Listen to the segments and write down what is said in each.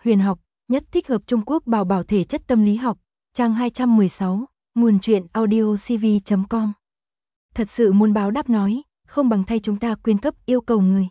huyền học, nhất thích hợp Trung Quốc bảo bảo thể chất tâm lý học, trang 216, nguồn truyện audiocv.com. Thật sự muốn báo đáp nói, không bằng thay chúng ta quyên cấp yêu cầu người.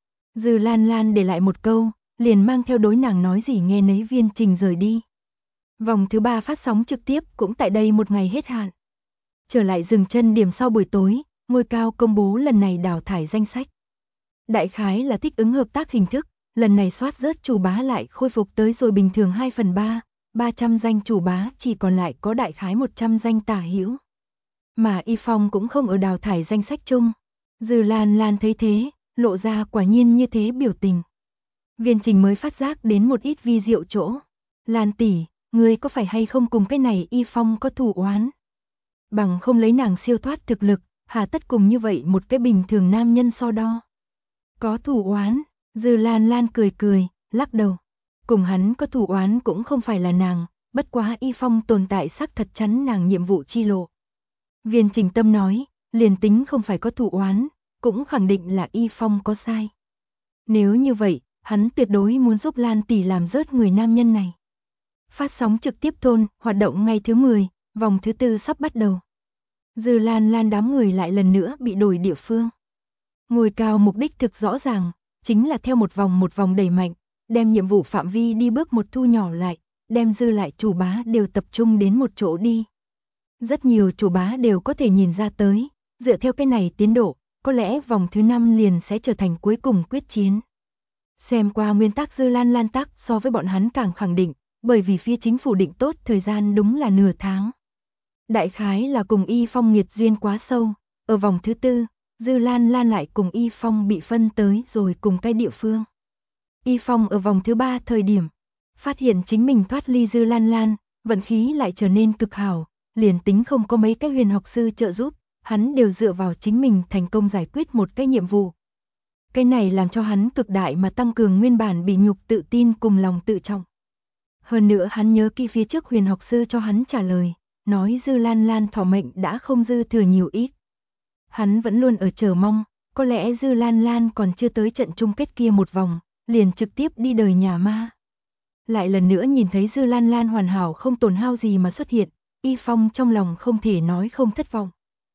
Dư Lan Lan để lại một câu, liền mang theo đối nàng nói gì nghe nấy Viên Trình rời đi. Vòng thứ 3 phát sóng trực tiếp cũng tại đây một ngày hết hạn. Trở lại dừng chân điểm sau buổi tối, ngôi cao công bố lần này đào thải danh sách. Đại khái là thích ứng hợp tác hình thức, lần này soát rớt chủ bá lại khôi phục tới rồi bình thường 2/3, 300 danh chủ bá chỉ còn lại có đại khái 100 danh tả hữu. Mà Y Phong cũng không ở đào thải danh sách chung. Dư Lan Lan thấy thế, lộ ra quả nhiên như thế biểu tình. Viên Trình mới phát giác đến một ít vi diệu chỗ. Lan tỷ, ngươi có phải hay không cùng cái này Y Phong có thù oán? Bằng không lấy nàng siêu thoát thực lực, hà tất cùng như vậy một cái bình thường nam nhân so đo. Có thù oán, Dư Lan Lan cười cười, lắc đầu. Cùng hắn có thù oán cũng không phải là nàng, bất quá Y Phong tồn tại xác thật chắn nàng nhiệm vụ chi lộ. Viên Trình Tâm nói, liền tính không phải có thù oán, cũng khẳng định là Y Phong có sai. Nếu như vậy, hắn tuyệt đối muốn giúp Lan tỷ làm rớt người nam nhân này. Phát sóng trực tiếp thôn, hoạt động ngày thứ 10, vòng thứ 4 sắp bắt đầu. Dư Lan Lan đám người lại lần nữa bị đổi địa phương. Ngôi cao mục đích thực rõ ràng, chính là theo một vòng đẩy mạnh, đem nhiệm vụ phạm vi đi bước một thu nhỏ lại, đem dư lại chủ bá đều tập trung đến một chỗ đi. Rất nhiều chủ bá đều có thể nhìn ra tới, dựa theo cái này tiến độ, có lẽ vòng thứ 5 liền sẽ trở thành cuối cùng quyết chiến. Xem qua nguyên tắc Dư Lan Lan tắc so với bọn hắn càng khẳng định, bởi vì phía chính phủ định tốt thời gian đúng là nửa tháng. Đại khái là cùng Y Phong nghiệt duyên quá sâu, ở vòng thứ 4, Dư Lan Lan lại cùng Y Phong bị phân tới rồi cùng cái địa phương. Y Phong ở vòng thứ 3 thời điểm, phát hiện chính mình thoát ly Dư Lan Lan, vận khí lại trở nên cực hảo, liền tính không có mấy cái huyền học sư trợ giúp, hắn đều dựa vào chính mình thành công giải quyết một cái nhiệm vụ. Cái này làm cho hắn cực đại mà tăng cường nguyên bản bị nhục tự tin cùng lòng tự trọng. Hơn nữa hắn nhớ kỹ phía trước huyền học sư cho hắn trả lời, nói Dư Lan Lan thọ mệnh đã không dư thừa nhiều ít. Hắn vẫn luôn ở chờ mong, có lẽ Dư Lan Lan còn chưa tới trận chung kết kia một vòng, liền trực tiếp đi đời nhà ma. Lại lần nữa nhìn thấy Dư Lan Lan hoàn hảo không tổn hao gì mà xuất hiện, Y Phong trong lòng không thể nói không thất vọng.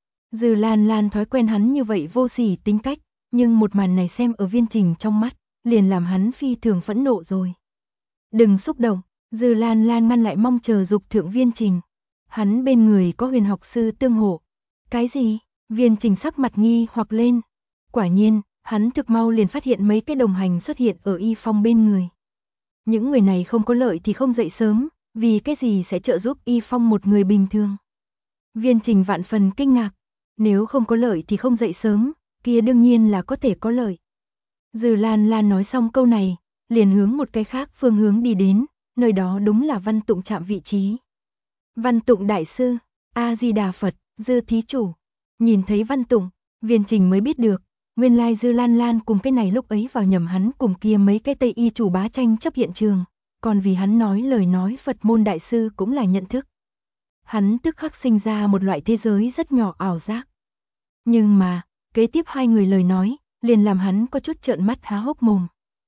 Dư Lan Lan thói quen hắn như vậy vô sỉ tính cách, nhưng một màn này xem ở Viên Trình trong mắt, liền làm hắn phi thường phẫn nộ rồi. Đừng xúc động, Dư Lan Lan ngăn lại mong chờ dục thượng Viên Trình. Hắn bên người có huyền học sư tương hộ. Cái gì? Viên Trình sắc mặt nghi hoặc lên. Quả nhiên, hắn thực mau liền phát hiện mấy cái đồng hành xuất hiện ở Y Phong bên người. Những người này không có lợi thì không dậy sớm, vì cái gì sẽ trợ giúp Y Phong một người bình thường. Viên Trình vạn phần kinh ngạc. Nếu không có lợi thì không dậy sớm, kia đương nhiên là có thể có lợi. Dư Lan Lan nói xong câu này, liền hướng một cái khác phương hướng đi đến, nơi đó đúng là Văn Tụng chạm vị trí. Văn Tụng đại sư, A-di-đà Phật, Dư thí chủ. Nhìn thấy Văn Tụng, Viên Trình mới biết được, nguyên lai Dư Lan Lan cùng cái này lúc ấy vào nhầm hắn cùng kia mấy cái Tây y chủ bá tranh chấp hiện trường, còn vì hắn nói lời nói Phật môn đại sư cũng là nhận thức. Hắn tức khắc sinh ra một loại thế giới rất nhỏ ảo giác. Nhưng mà, kế tiếp hai người lời nói, liền làm hắn có chút trợn mắt há hốc mồm.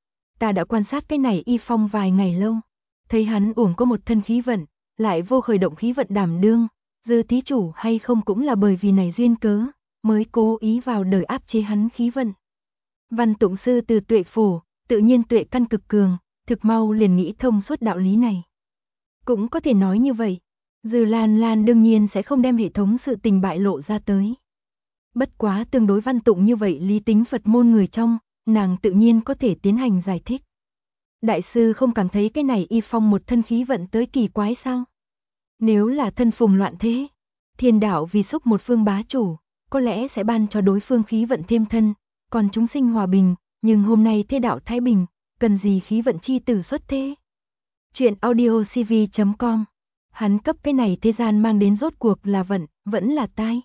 Ta đã quan sát cái này Y Phong vài ngày lâu, thấy hắn uổng có một thân khí vận, lại vô khởi động khí vận đảm đương, Dư thí chủ hay không cũng là bởi vì này duyên cớ, mới cố ý vào đời áp chế hắn khí vận. Văn Tụng sư từ tuệ phổ, tự nhiên tuệ căn cực cường, thực mau liền nghĩ thông suốt đạo lý này. Cũng có thể nói như vậy, Dư Lan Lan đương nhiên sẽ không đem hệ thống sự tình bại lộ ra tới. Bất quá tương đối Văn Tụng như vậy lý tính Phật môn người trong, nàng tự nhiên có thể tiến hành giải thích. Đại sư không cảm thấy cái này Y Phong một thân khí vận tới kỳ quái sao? Nếu là thân phùng loạn thế, thiên đạo vì xúc một phương bá chủ, có lẽ sẽ ban cho đối phương khí vận thêm thân, còn chúng sinh hòa bình, nhưng hôm nay thế đạo thái bình, cần gì khí vận chi tử xuất thế? Chuyện audiocv.com. Hắn cấp cái này thế gian mang đến rốt cuộc là vận, vẫn là tai.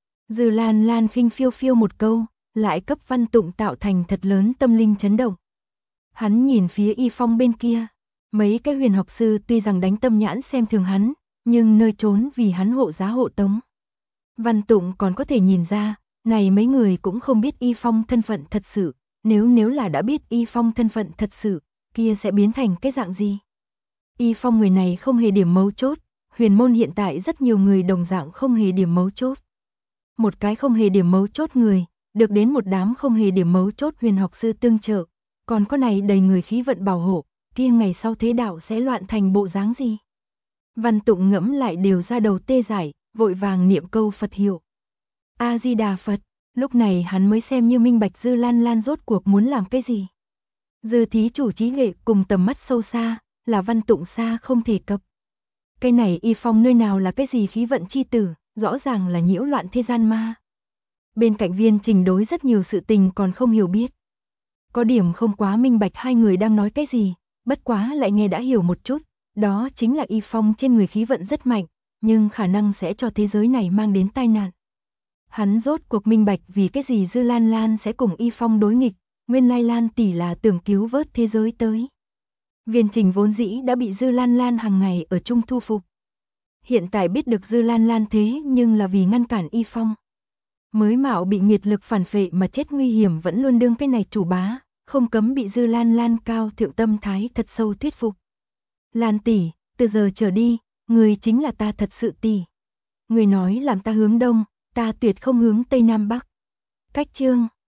Dư Lan Lan khinh phiêu phiêu một câu, lại cấp Văn Tụng tạo thành thật lớn tâm linh chấn động. Hắn nhìn phía Y Phong bên kia, mấy cái huyền học sư tuy rằng đánh tâm nhãn xem thường hắn, nhưng nơi trốn vì hắn hộ giá hộ tống. Văn Tụng còn có thể nhìn ra, này mấy người cũng không biết Y Phong thân phận thật sự, nếu là đã biết Y Phong thân phận thật sự, kia sẽ biến thành cái dạng gì. Y Phong người này không hề điểm mấu chốt, huyền môn hiện tại rất nhiều người đồng dạng không hề điểm mấu chốt. Một cái không hề điểm mấu chốt người, được đến một đám không hề điểm mấu chốt huyền học sư tương trợ, còn có này đầy người khí vận bảo hộ, kia ngày sau thế đạo sẽ loạn thành bộ dáng gì. Văn Tụng ngẫm lại đều ra đầu tê dại, vội vàng niệm câu Phật hiệu. A-di-đà Phật, lúc này hắn mới xem như minh bạch Dư Lan Lan rốt cuộc muốn làm cái gì. Dư thí chủ trí nghệ cùng tầm mắt sâu xa, là Văn Tụng xa không thể cập. Cái này Y Phong nơi nào là cái gì khí vận chi tử, rõ ràng là nhiễu loạn thế gian ma. Bên cạnh Viên Trình đối rất nhiều sự tình còn không hiểu biết. Có điểm không quá minh bạch hai người đang nói cái gì, bất quá lại nghe đã hiểu một chút, đó chính là Y Phong trên người khí vận rất mạnh, nhưng khả năng sẽ cho thế giới này mang đến tai nạn. Hắn rốt cuộc minh bạch vì cái gì Dư Lan Lan sẽ cùng Y Phong đối nghịch, nguyên lai Lan tỷ là tưởng cứu vớt thế giới tới. Viên Trình vốn dĩ đã bị Dư Lan Lan hàng ngày ở chung thu phục. Hiện tại biết được Dư Lan Lan thế nhưng là vì ngăn cản Y Phong. Mới mạo bị nghiệt lực phản phệ mà chết nguy hiểm vẫn luôn đương cái này chủ bá, không cấm bị Dư Lan Lan cao thượng tâm thái thật sâu thuyết phục. Lan tỷ, từ giờ trở đi, người chính là ta thật sự tỷ. Người nói làm ta hướng đông, ta tuyệt không hướng tây nam bắc. Cách chương